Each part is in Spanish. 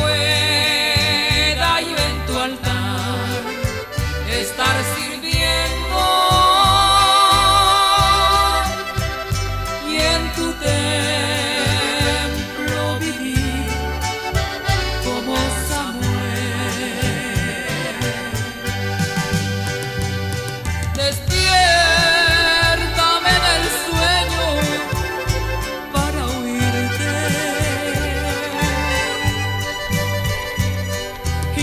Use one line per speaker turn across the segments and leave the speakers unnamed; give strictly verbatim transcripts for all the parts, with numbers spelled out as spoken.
pueda yo en tu altar estar sirviendo y en tu templo vivir como Samuel. Despiértame del sueño para oírte y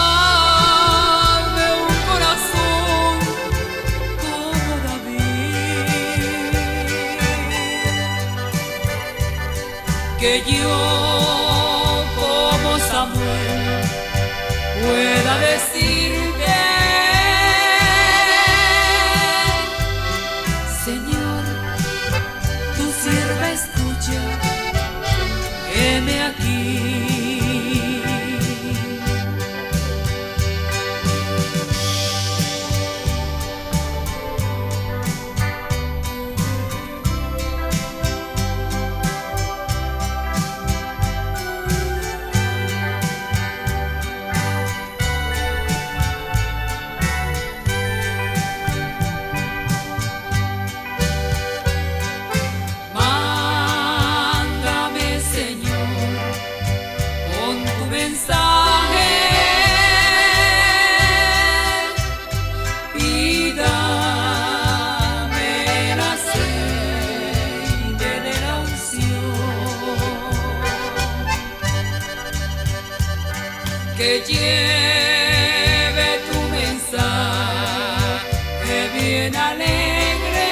dame un corazón como David, que yo como Samuel pueda decirte: Señor, tu sierva escucha, heme aquí. Mándame, Señor, con tu mensaje y dame el aceite de la unción, que lleve tu mensaje bien alegre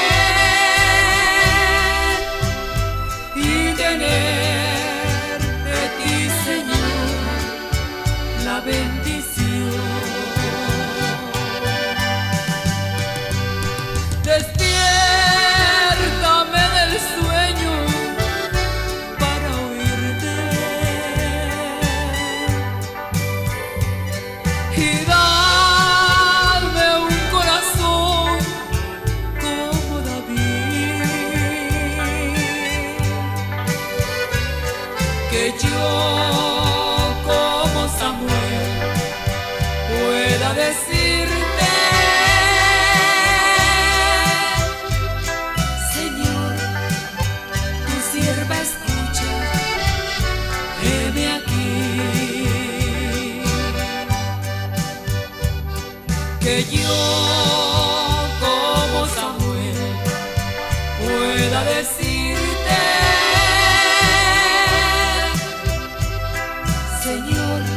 y tener de ti, Señor, la bendición. Despiértame del sueño para oírte y darme un corazón como David, que yo como Samuel pueda decirte: Señor, tu sierva escucha, heme aquí. Que yo como Samuel pueda decirte: Señor,